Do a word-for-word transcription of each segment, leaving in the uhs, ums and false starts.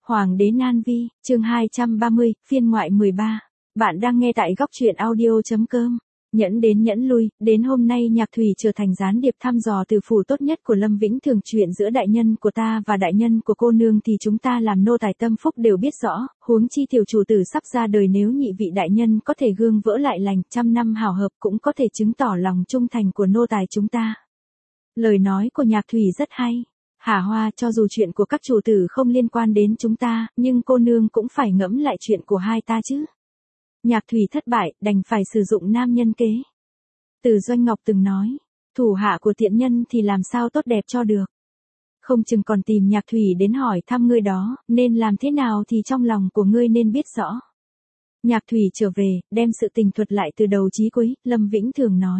Hoàng đế Nan Vi, chương hai trăm ba mươi, phiên ngoại mười ba. Bạn đang nghe tại góc truyện audio.com. Nhẫn đến nhẫn lui, đến hôm nay Nhạc Thủy trở thành gián điệp thăm dò từ phủ tốt nhất của Lâm Vĩnh Thường. Chuyện giữa đại nhân của ta và đại nhân của cô nương thì chúng ta làm nô tài tâm phúc đều biết rõ, huống chi tiểu chủ tử sắp ra đời, nếu nhị vị đại nhân có thể gương vỡ lại lành, trăm năm hào hợp cũng có thể chứng tỏ lòng trung thành của nô tài chúng ta. Lời nói của Nhạc Thủy rất hay. Hà Hoa, cho dù chuyện của các chủ tử không liên quan đến chúng ta, nhưng cô nương cũng phải ngẫm lại chuyện của hai ta chứ. Nhạc Thủy thất bại, đành phải sử dụng nam nhân kế. Từ Doanh Ngọc từng nói, thủ hạ của tiện nhân thì làm sao tốt đẹp cho được. Không chừng còn tìm Nhạc Thủy đến hỏi thăm ngươi đó, nên làm thế nào thì trong lòng của ngươi nên biết rõ. Nhạc Thủy trở về, đem sự tình thuật lại từ đầu chí cuối, Lâm Vĩnh Thường nói.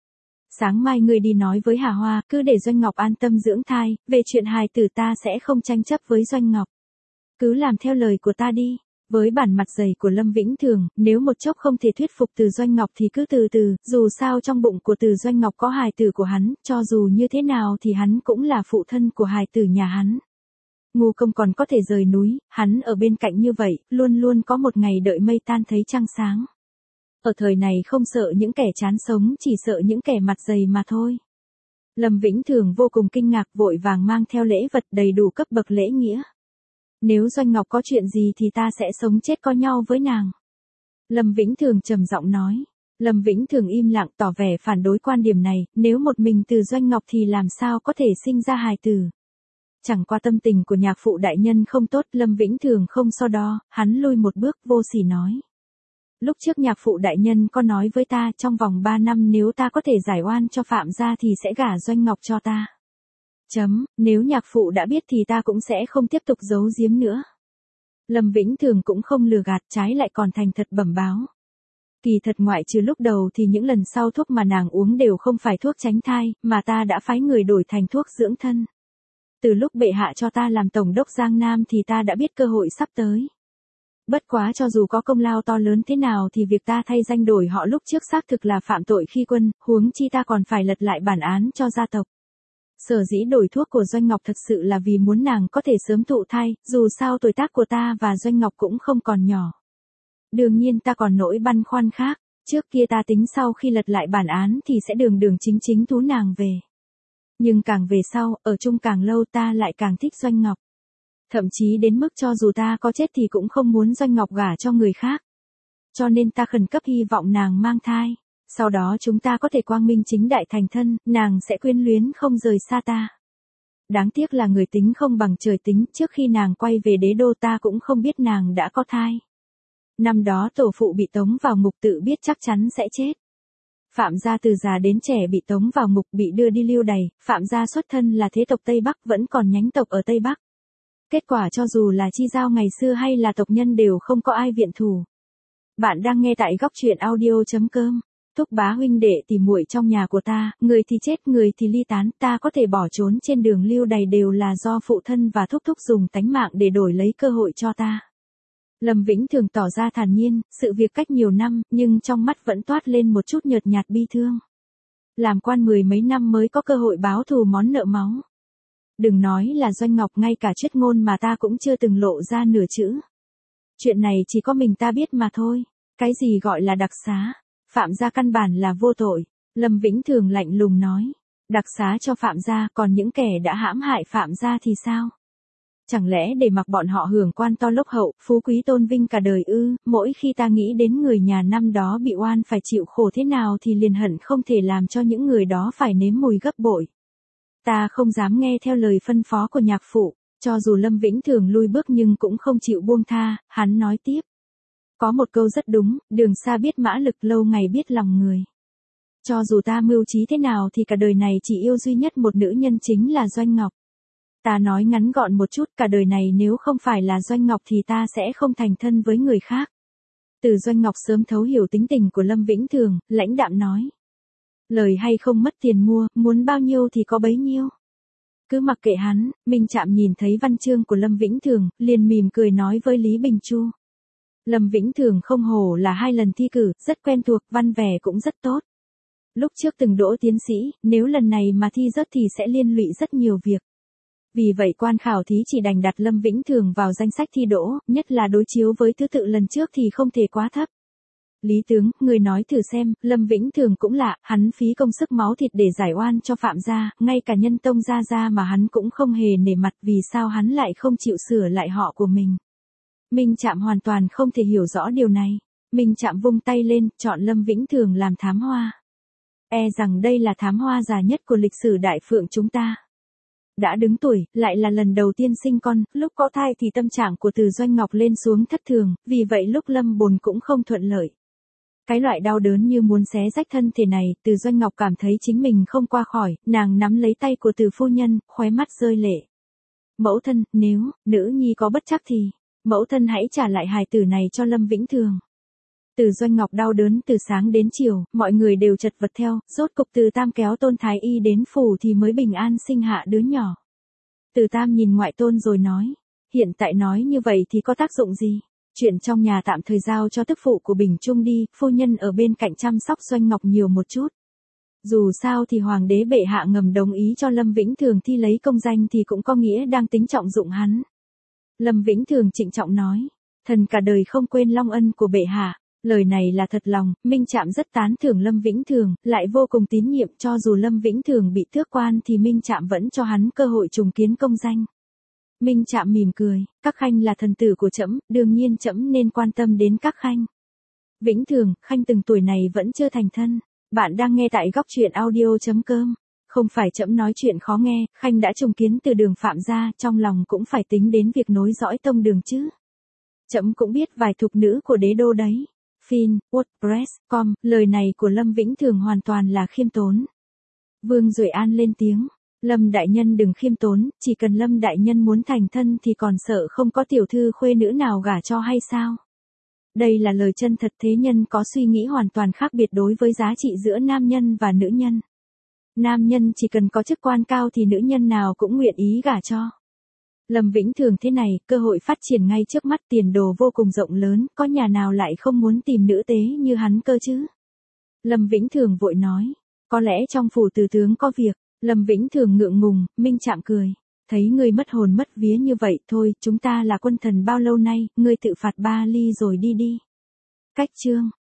Sáng mai ngươi đi nói với Hà Hoa, cứ để Doanh Ngọc an tâm dưỡng thai, về chuyện hài tử ta sẽ không tranh chấp với Doanh Ngọc. Cứ làm theo lời của ta đi. Với bản mặt dày của Lâm Vĩnh Thường, nếu một chốc không thể thuyết phục Từ Doanh Ngọc thì cứ từ từ, dù sao trong bụng của Từ Doanh Ngọc có hài tử của hắn, cho dù như thế nào thì hắn cũng là phụ thân của hài tử nhà hắn. Ngu công còn có thể rời núi, hắn ở bên cạnh như vậy, luôn luôn có một ngày đợi mây tan thấy trăng sáng. Ở thời này không sợ những kẻ chán sống, chỉ sợ những kẻ mặt dày mà thôi. Lâm Vĩnh Thường vô cùng kinh ngạc, vội vàng mang theo lễ vật đầy đủ cấp bậc lễ nghĩa. Nếu Doanh Ngọc có chuyện gì thì ta sẽ sống chết có nhau với nàng. Lâm Vĩnh Thường trầm giọng nói. Lâm Vĩnh Thường im lặng tỏ vẻ phản đối quan điểm này, nếu một mình Từ Doanh Ngọc thì làm sao có thể sinh ra hài tử. Chẳng qua tâm tình của nhạc phụ đại nhân không tốt, Lâm Vĩnh Thường không so đo, hắn lui một bước vô sỉ nói. Lúc trước nhạc phụ đại nhân có nói với ta, trong vòng ba năm nếu ta có thể giải oan cho Phạm gia thì sẽ gả Doanh Ngọc cho ta. Chấm, nếu nhạc phụ đã biết thì ta cũng sẽ không tiếp tục giấu giếm nữa. Lâm Vĩnh Thường cũng không lừa gạt, trái lại còn thành thật bẩm báo. Kỳ thật ngoại trừ lúc đầu thì những lần sau thuốc mà nàng uống đều không phải thuốc tránh thai, mà ta đã phái người đổi thành thuốc dưỡng thân. Từ lúc bệ hạ cho ta làm tổng đốc Giang Nam thì ta đã biết cơ hội sắp tới. Bất quá cho dù có công lao to lớn thế nào thì việc ta thay danh đổi họ lúc trước xác thực là phạm tội khi quân, huống chi ta còn phải lật lại bản án cho gia tộc. Sở dĩ đổi thuốc của Doanh Ngọc thật sự là vì muốn nàng có thể sớm thụ thai, dù sao tuổi tác của ta và Doanh Ngọc cũng không còn nhỏ. Đương nhiên ta còn nỗi băn khoăn khác, trước kia ta tính sau khi lật lại bản án thì sẽ đường đường chính chính thú nàng về. Nhưng càng về sau, ở chung càng lâu ta lại càng thích Doanh Ngọc. Thậm chí đến mức cho dù ta có chết thì cũng không muốn Doanh Ngọc gả cho người khác. Cho nên ta khẩn cấp hy vọng nàng mang thai. Sau đó chúng ta có thể quang minh chính đại thành thân, nàng sẽ quyến luyến không rời xa ta. Đáng tiếc là người tính không bằng trời tính, trước khi nàng quay về đế đô ta cũng không biết nàng đã có thai. Năm đó tổ phụ bị tống vào ngục, tự biết chắc chắn sẽ chết. Phạm gia từ già đến trẻ bị tống vào ngục, bị đưa đi lưu đày, Phạm gia xuất thân là thế tộc Tây Bắc, vẫn còn nhánh tộc ở Tây Bắc. Kết quả cho dù là chi giao ngày xưa hay là tộc nhân đều không có ai viện thủ. Bạn đang nghe tại góc truyện audio.com. Thúc bá huynh đệ tỉ muội trong nhà của ta, người thì chết người thì ly tán, ta có thể bỏ trốn trên đường lưu đày đều là do phụ thân và thúc thúc dùng tánh mạng để đổi lấy cơ hội cho ta. Lâm Vĩnh Thường tỏ ra thản nhiên, sự việc cách nhiều năm, nhưng trong mắt vẫn toát lên một chút nhợt nhạt bi thương. Làm quan mười mấy năm mới có cơ hội báo thù món nợ máu. Đừng nói là Doanh Ngọc, ngay cả chuyết ngôn mà ta cũng chưa từng lộ ra nửa chữ. Chuyện này chỉ có mình ta biết mà thôi. Cái gì gọi là đặc xá? Phạm gia căn bản là vô tội. Lâm Vĩnh Thường lạnh lùng nói. Đặc xá cho Phạm gia, còn những kẻ đã hãm hại Phạm gia thì sao? Chẳng lẽ để mặc bọn họ hưởng quan to lốc hậu, phú quý tôn vinh cả đời ư? Mỗi khi ta nghĩ đến người nhà năm đó bị oan phải chịu khổ thế nào thì liền hận không thể làm cho những người đó phải nếm mùi gấp bội. Ta không dám nghe theo lời phân phó của nhạc phụ, cho dù Lâm Vĩnh Thường lui bước nhưng cũng không chịu buông tha, hắn nói tiếp. Có một câu rất đúng, đường xa biết mã lực, lâu ngày biết lòng người. Cho dù ta mưu trí thế nào thì cả đời này chỉ yêu duy nhất một nữ nhân, chính là Doanh Ngọc. Ta nói ngắn gọn một chút, cả đời này nếu không phải là Doanh Ngọc thì ta sẽ không thành thân với người khác. Từ Doanh Ngọc sớm thấu hiểu tính tình của Lâm Vĩnh Thường, lãnh đạm nói. Lời hay không mất tiền mua, muốn bao nhiêu thì có bấy nhiêu. Cứ mặc kệ hắn, Minh Trạm nhìn thấy văn chương của Lâm Vĩnh Thường, liền mỉm cười nói với Lý Bình Chu. Lâm Vĩnh Thường không hổ là hai lần thi cử, rất quen thuộc, văn vẻ cũng rất tốt. Lúc trước từng đỗ tiến sĩ, nếu lần này mà thi rớt thì sẽ liên lụy rất nhiều việc. Vì vậy quan khảo thí chỉ đành đặt Lâm Vĩnh Thường vào danh sách thi đỗ, nhất là đối chiếu với thứ tự lần trước thì không thể quá thấp. Lý tướng, người nói thử xem, Lâm Vĩnh Thường cũng lạ, hắn phí công sức máu thịt để giải oan cho Phạm gia, ngay cả nhân tông gia gia mà hắn cũng không hề nể mặt, vì sao hắn lại không chịu sửa lại họ của mình. Minh Trạm hoàn toàn không thể hiểu rõ điều này. Minh Trạm vung tay lên, chọn Lâm Vĩnh Thường làm thám hoa. E rằng đây là thám hoa già nhất của lịch sử Đại Phượng chúng ta. Đã đứng tuổi, lại là lần đầu tiên sinh con, lúc có thai thì tâm trạng của Từ Doanh Ngọc lên xuống thất thường, vì vậy lúc lâm bồn cũng không thuận lợi. Cái loại đau đớn như muốn xé rách thân thể này, Từ Doanh Ngọc cảm thấy chính mình không qua khỏi, nàng nắm lấy tay của Từ phu nhân, khóe mắt rơi lệ. Mẫu thân, nếu, nữ nhi có bất trắc thì, mẫu thân hãy trả lại hài tử này cho Lâm Vĩnh Thường. Từ Doanh Ngọc đau đớn từ sáng đến chiều, mọi người đều chật vật theo, rốt cục Từ Tam kéo Tôn Thái Y đến phủ thì mới bình an sinh hạ đứa nhỏ. Từ Tam nhìn ngoại tôn rồi nói, hiện tại nói như vậy thì có tác dụng gì? Chuyện trong nhà tạm thời giao cho tức phụ của Bình Trung đi, phu nhân ở bên cạnh chăm sóc Doanh Ngọc nhiều một chút. Dù sao thì hoàng đế bệ hạ ngầm đồng ý cho Lâm Vĩnh Thường thi lấy công danh thì cũng có nghĩa đang tính trọng dụng hắn. Lâm Vĩnh Thường trịnh trọng nói, thần cả đời không quên long ân của bệ hạ. Lời này là thật lòng, Minh Trạm rất tán thưởng Lâm Vĩnh Thường, lại vô cùng tín nhiệm, cho dù Lâm Vĩnh Thường bị tước quan thì Minh Trạm vẫn cho hắn cơ hội trùng kiến công danh. Minh Trạm mỉm cười, các khanh là thần tử của trẫm, đương nhiên trẫm nên quan tâm đến các khanh. Vĩnh Thường, khanh từng tuổi này vẫn chưa thành thân. Bạn đang nghe tại góc truyện audio chấm com. Không phải trẫm nói chuyện khó nghe, khanh đã trùng kiến từ đường Phạm gia, trong lòng cũng phải tính đến việc nối dõi tông đường chứ. Trẫm cũng biết vài thục nữ của đế đô đấy. Fin, WordPress chấm com, lời này của Lâm Vĩnh Thường hoàn toàn là khiêm tốn. Vương Duệ An lên tiếng, Lâm đại nhân đừng khiêm tốn, chỉ cần Lâm đại nhân muốn thành thân thì còn sợ không có tiểu thư khuê nữ nào gả cho hay sao? Đây là lời chân thật, thế nhân có suy nghĩ hoàn toàn khác biệt đối với giá trị giữa nam nhân và nữ nhân. Nam nhân chỉ cần có chức quan cao thì nữ nhân nào cũng nguyện ý gả cho. Lâm Vĩnh Thường thế này, cơ hội phát triển ngay trước mắt, tiền đồ vô cùng rộng lớn, có nhà nào lại không muốn tìm nữ tế như hắn cơ chứ? Lâm Vĩnh Thường vội nói, có lẽ trong phủ từ tướng có việc. Lâm Vĩnh Thường ngượng ngùng, Minh Trạm cười, thấy ngươi mất hồn mất vía như vậy, thôi, chúng ta là quân thần bao lâu nay, ngươi tự phạt ba ly rồi đi đi. Cách chương